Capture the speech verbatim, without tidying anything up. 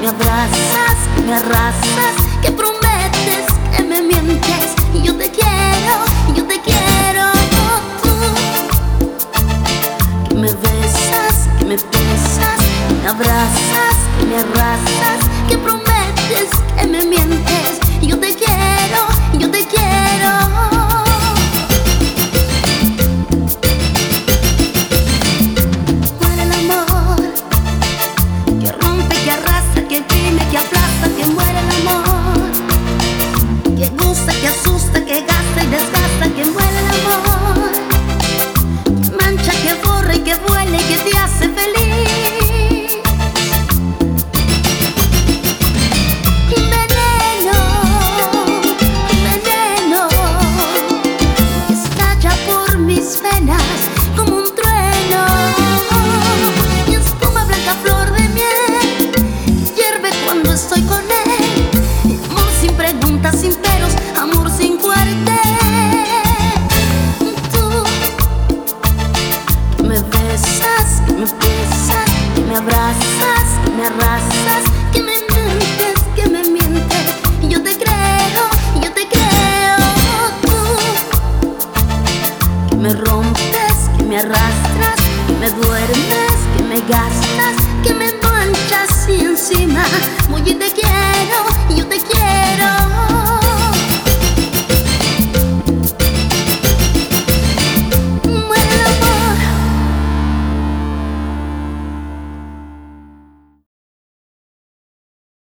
me abrazas, que me arrasas, que prometes, que me mientes. Yo te quiero, yo te quiero tú. Que me besas, que me besas, que me abrazas, que me arrasas, que prometes, que me mientes. Yo te quiero, yo te quiero. Muere el amor, que rompe, que arrastra, que oprime, que aplasta, que muere el amor, que gusta, que asusta, que gasta y desgasta, que muere el amor, que mancha, que borra y que vuela y que te hace feliz. Veneno, veneno, que estalla por mis venas como un trueno, y espuma blanca, flor de miel, hierve cuando estoy con él. Amor sin preguntas, sin peros, amor sin cuartel. Tú, que me besas, que me besas, que me abrazas, que me arrasas, que me mientes, que me mientes. Yo te creo, yo te creo. Tú, que me rompes, que me arrastras, que me duermes, que me gastas.